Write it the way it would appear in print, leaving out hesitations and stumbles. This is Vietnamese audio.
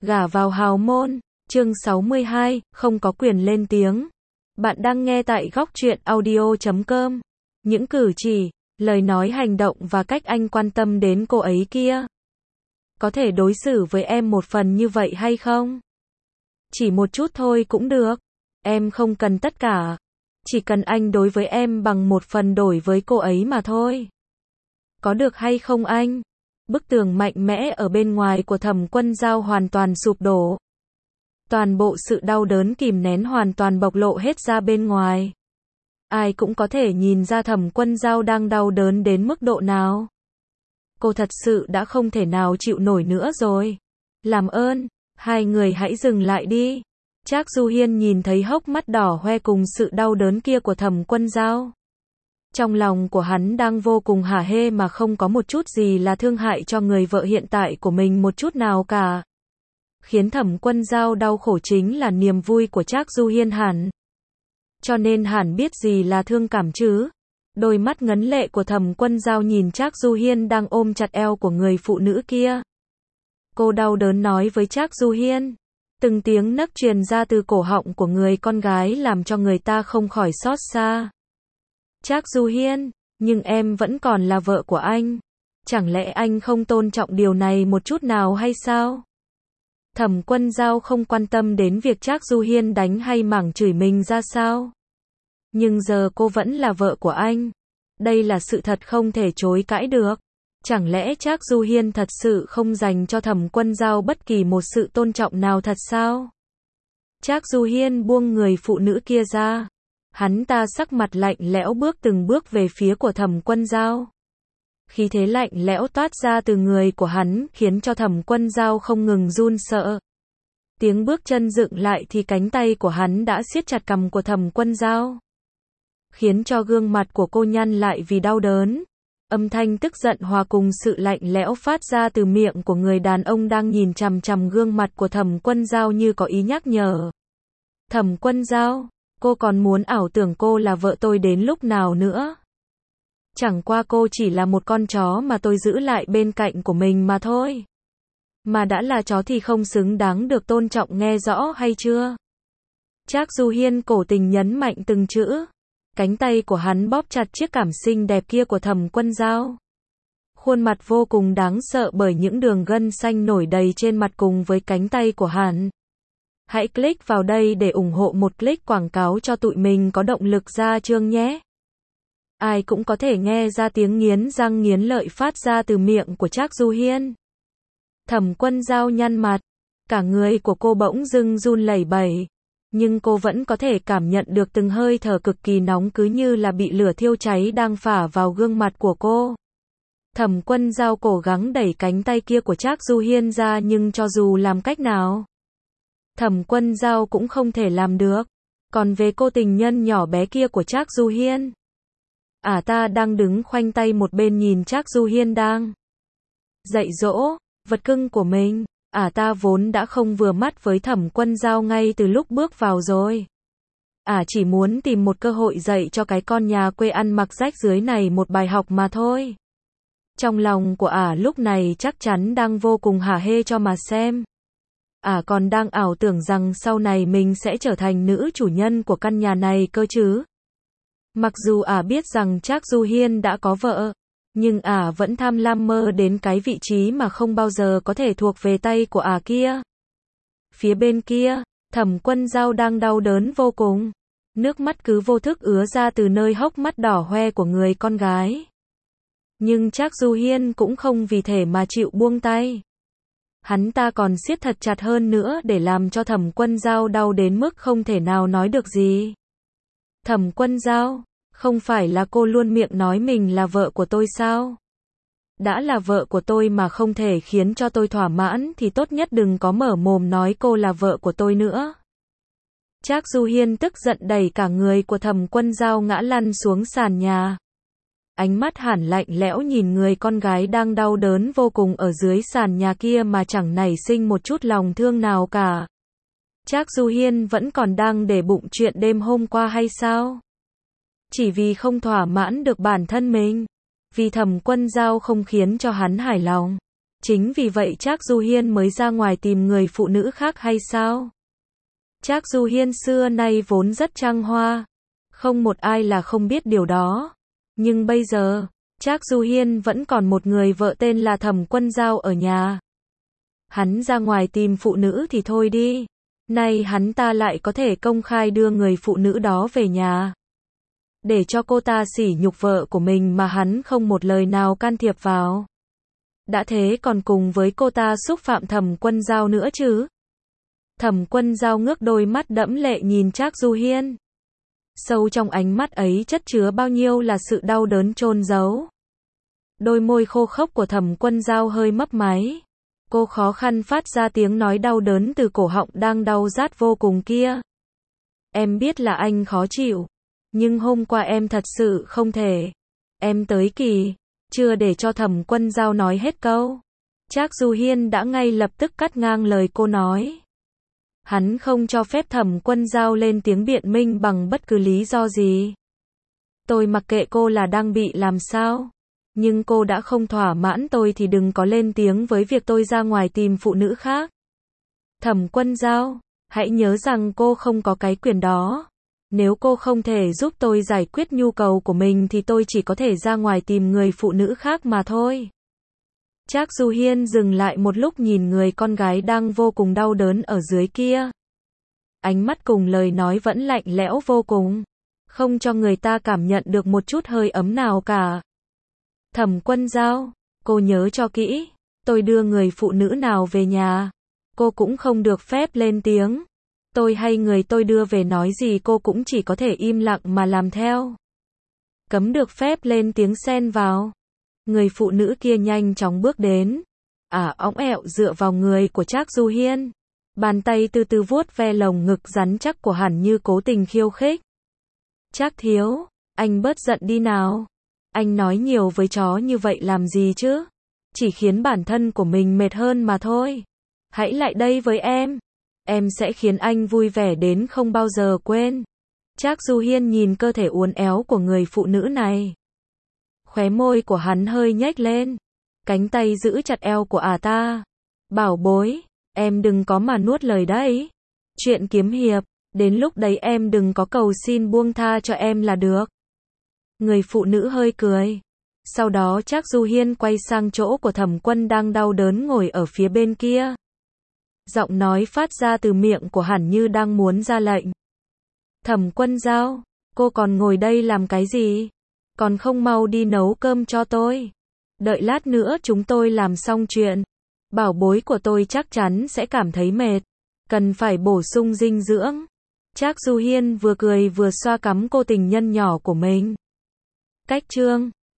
Gả vào hào môn, chương 62, không có quyền lên tiếng. Bạn đang nghe tại góc truyện audio.com. Những cử chỉ, lời nói hành động và cách anh quan tâm đến cô ấy kia. Có thể đối xử với em một phần như vậy hay không? Chỉ một chút thôi cũng được. Em không cần tất cả. Chỉ cần anh đối với em bằng một phần đổi với cô ấy mà thôi. Có được hay không anh? Bức tường mạnh mẽ ở bên ngoài của Thẩm Quân Dao hoàn toàn sụp đổ. Toàn bộ sự đau đớn kìm nén hoàn toàn bộc lộ hết ra bên ngoài. Ai cũng có thể nhìn ra Thẩm Quân Dao đang đau đớn đến mức độ nào. Cô thật sự đã không thể nào chịu nổi nữa rồi. Làm ơn, hai người hãy dừng lại đi. Trác Du Hiên nhìn thấy hốc mắt đỏ hoe cùng sự đau đớn kia của Thẩm Quân Dao. Trong lòng của hắn đang vô cùng hả hê mà không có một chút gì là thương hại cho người vợ hiện tại của mình một chút nào cả. Khiến Thẩm Quân Dao đau khổ chính là niềm vui của Trác Du Hiên hẳn. Cho nên hẳn biết gì là thương cảm chứ. Đôi mắt ngấn lệ của Thẩm Quân Dao nhìn Trác Du Hiên đang ôm chặt eo của người phụ nữ kia. Cô đau đớn nói với Trác Du Hiên. Từng tiếng nấc truyền ra từ cổ họng của người con gái làm cho người ta không khỏi xót xa. Trác Du Hiên, nhưng em vẫn còn là vợ của anh. Chẳng lẽ anh không tôn trọng điều này một chút nào hay sao? Thẩm Quân Dao không quan tâm đến việc Trác Du Hiên đánh hay mắng chửi mình ra sao. Nhưng giờ cô vẫn là vợ của anh. Đây là sự thật không thể chối cãi được. Chẳng lẽ Trác Du Hiên thật sự không dành cho Thẩm Quân Dao bất kỳ một sự tôn trọng nào thật sao? Trác Du Hiên buông người phụ nữ kia ra. Hắn ta sắc mặt lạnh lẽo bước từng bước về phía của Thẩm Quân Dao. Khí thế lạnh lẽo toát ra từ người của hắn khiến cho Thẩm Quân Dao không ngừng run sợ. Tiếng bước chân dựng lại thì cánh tay của hắn đã siết chặt cằm của Thẩm Quân Dao. Khiến cho gương mặt của cô nhăn lại vì đau đớn. Âm thanh tức giận hòa cùng sự lạnh lẽo phát ra từ miệng của người đàn ông đang nhìn chằm chằm gương mặt của Thẩm Quân Dao như có ý nhắc nhở. Thẩm Quân Dao, cô còn muốn ảo tưởng cô là vợ tôi đến lúc nào nữa? Chẳng qua cô chỉ là một con chó mà tôi giữ lại bên cạnh của mình mà thôi. Mà đã là chó thì không xứng đáng được tôn trọng, nghe rõ hay chưa? Trác Du Hiên cổ tình nhấn mạnh từng chữ. Cánh tay của hắn bóp chặt chiếc cảm xinh đẹp kia của Thẩm Quân Dao. Khuôn mặt vô cùng đáng sợ bởi những đường gân xanh nổi đầy trên mặt cùng với cánh tay của hắn. Hãy click vào đây để ủng hộ một click quảng cáo cho tụi mình có động lực ra chương nhé. Ai cũng có thể nghe ra tiếng nghiến răng nghiến lợi phát ra từ miệng của Trác Du Hiên. Thẩm Quân Dao nhăn mặt. Cả người của cô bỗng dưng run lẩy bẩy. Nhưng cô vẫn có thể cảm nhận được từng hơi thở cực kỳ nóng cứ như là bị lửa thiêu cháy đang phả vào gương mặt của cô. Thẩm Quân Dao cố gắng đẩy cánh tay kia của Trác Du Hiên ra nhưng cho dù làm cách nào, Thẩm Quân Dao cũng không thể làm được. Còn về cô tình nhân nhỏ bé kia của Trác Du Hiên, ta đang đứng khoanh tay một bên nhìn Trác Du Hiên đang dạy dỗ vật cưng của mình. Ta vốn đã không vừa mắt với Thẩm Quân Dao ngay từ lúc bước vào rồi. Chỉ muốn tìm một cơ hội dạy cho cái con nhà quê ăn mặc rách rưới này một bài học mà thôi. Trong lòng của lúc này chắc chắn đang vô cùng hả hê cho mà xem. Còn đang ảo tưởng rằng sau này mình sẽ trở thành nữ chủ nhân của căn nhà này cơ chứ. Mặc dù biết rằng Trác Du Hiên đã có vợ, nhưng vẫn tham lam mơ đến cái vị trí mà không bao giờ có thể thuộc về tay của kia. Phía bên kia, Thẩm Quân Dao đang đau đớn vô cùng. Nước mắt cứ vô thức ứa ra từ nơi hốc mắt đỏ hoe của người con gái. Nhưng Trác Du Hiên cũng không vì thế mà chịu buông tay. Hắn ta còn siết thật chặt hơn nữa để làm cho Thẩm Quân Dao đau đến mức không thể nào nói được gì. Thẩm Quân Dao, không phải là cô luôn miệng nói mình là vợ của tôi sao? Đã là vợ của tôi mà không thể khiến cho tôi thỏa mãn thì tốt nhất đừng có mở mồm nói cô là vợ của tôi nữa. Trác Du Hiên tức giận đẩy cả người của Thẩm Quân Dao ngã lăn xuống sàn nhà. Ánh mắt hẳn lạnh lẽo nhìn người con gái đang đau đớn vô cùng ở dưới sàn nhà kia mà chẳng nảy sinh một chút lòng thương nào cả. Trác Du Hiên vẫn còn đang để bụng chuyện đêm hôm qua hay sao? Chỉ vì không thỏa mãn được bản thân mình, vì Thẩm Quân Dao không khiến cho hắn hài lòng, Chính vì vậy Trác Du Hiên mới ra ngoài tìm người phụ nữ khác hay sao? Trác Du Hiên xưa nay vốn rất trăng hoa, không một ai là không biết điều đó. Nhưng bây giờ, Trác Du Hiên vẫn còn một người vợ tên là Thẩm Quân Dao ở nhà. Hắn ra ngoài tìm phụ nữ thì thôi đi, nay hắn ta lại có thể công khai đưa người phụ nữ đó về nhà, để cho cô ta sỉ nhục vợ của mình mà hắn không một lời nào can thiệp vào. Đã thế còn cùng với cô ta xúc phạm Thẩm Quân Dao nữa chứ. Thẩm Quân Dao ngước đôi mắt đẫm lệ nhìn Trác Du Hiên. Sâu trong ánh mắt ấy chất chứa bao nhiêu là sự đau đớn chôn giấu. Đôi môi khô khốc của Thẩm Quân Dao hơi mấp máy. Cô khó khăn phát ra tiếng nói đau đớn từ cổ họng đang đau rát vô cùng kia. Em biết là anh khó chịu, nhưng hôm qua em thật sự không thể. Em tới kỳ, chưa để cho Thẩm Quân Dao nói hết câu. Trác Du Hiên đã ngay lập tức cắt ngang lời cô nói. Hắn không cho phép Thẩm Quân Dao lên tiếng biện minh bằng bất cứ lý do gì. Tôi mặc kệ cô là đang bị làm sao, nhưng cô đã không thỏa mãn tôi thì đừng có lên tiếng với việc tôi ra ngoài tìm phụ nữ khác. Thẩm Quân Dao, hãy nhớ rằng cô không có cái quyền đó. Nếu cô không thể giúp tôi giải quyết nhu cầu của mình thì tôi chỉ có thể ra ngoài tìm người phụ nữ khác mà thôi. Trác Du Hiên dừng lại một lúc nhìn người con gái đang vô cùng đau đớn ở dưới kia. Ánh mắt cùng lời nói vẫn lạnh lẽo vô cùng, không cho người ta cảm nhận được một chút hơi ấm nào cả. Thẩm Quân Dao, cô nhớ cho kỹ, tôi đưa người phụ nữ nào về nhà, cô cũng không được phép lên tiếng. Tôi hay người tôi đưa về nói gì cô cũng chỉ có thể im lặng mà làm theo. Cấm được phép lên tiếng xen vào. Người phụ nữ kia nhanh chóng bước đến, õng ẹo dựa vào người của Trác Du Hiên. Bàn tay từ từ vuốt ve lồng ngực rắn chắc của hắn như cố tình khiêu khích. Trác thiếu, anh bớt giận đi nào. Anh nói nhiều với chó như vậy làm gì chứ? Chỉ khiến bản thân của mình mệt hơn mà thôi. Hãy lại đây với em sẽ khiến anh vui vẻ đến không bao giờ quên. Trác Du Hiên nhìn cơ thể uốn éo của người phụ nữ này. Khóe môi của hắn hơi nhếch lên. Cánh tay giữ chặt eo của ta. Bảo bối, em đừng có mà nuốt lời đấy. Chuyện kiếm hiệp, đến lúc đấy em đừng có cầu xin buông tha cho em là được. Người phụ nữ hơi cười. Sau đó Trác Du Hiên quay sang chỗ của Thẩm Quân đang đau đớn ngồi ở phía bên kia. Giọng nói phát ra từ miệng của hắn như đang muốn ra lệnh. Thẩm Quân Dao, cô còn ngồi đây làm cái gì? Còn không mau đi nấu cơm cho tôi. Đợi lát nữa chúng tôi làm xong chuyện. Bảo bối của tôi chắc chắn sẽ cảm thấy mệt. Cần phải bổ sung dinh dưỡng. Trác Du Hiên vừa cười vừa xoa cằm cô tình nhân nhỏ của mình. Cách chương